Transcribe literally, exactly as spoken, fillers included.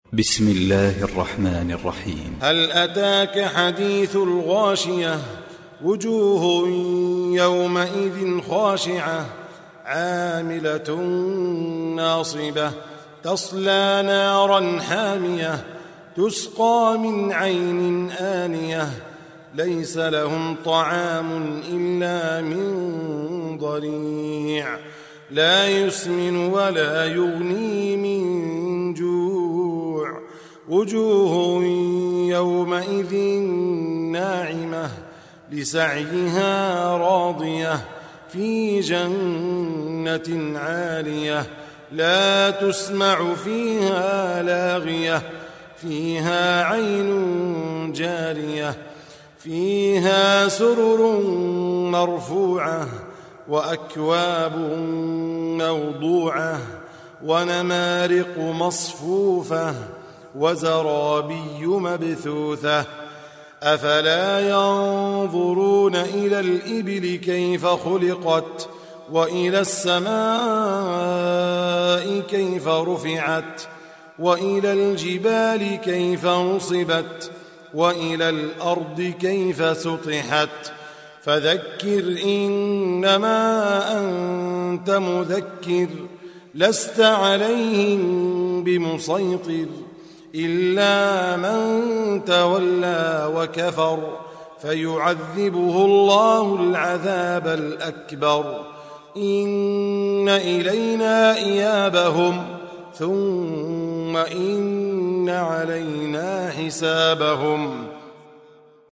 بسم الله الرحمن الرحيم. هل أتاك حديث الغاشية وجوه يومئذ خاشعة عاملة ناصبة تصلى نارا حامية تسقى من عين آنية ليس لهم طعام إلا من ضريع لا يسمن ولا يغني من جوع وجوه يومئذ ناعمة لسعيها راضية في جنة عالية لا تسمع فيها لاغية فيها عين جارية فيها سرر مرفوعة وأكواب موضوعة ونمارق مصفوفة وزرابي مبثوثة أفلا ينظرون إلى الإبل كيف خلقت وإلى السماء كيف رفعت وإلى الجبال كيف نصبت وإلى الأرض كيف سطحت فذكر إنما أنت مذكر لست عليهم بمسيطر إلا من تولى وكفر فيعذبه الله العذاب الأكبر إن إلينا إيابهم ثم إن علينا حسابهم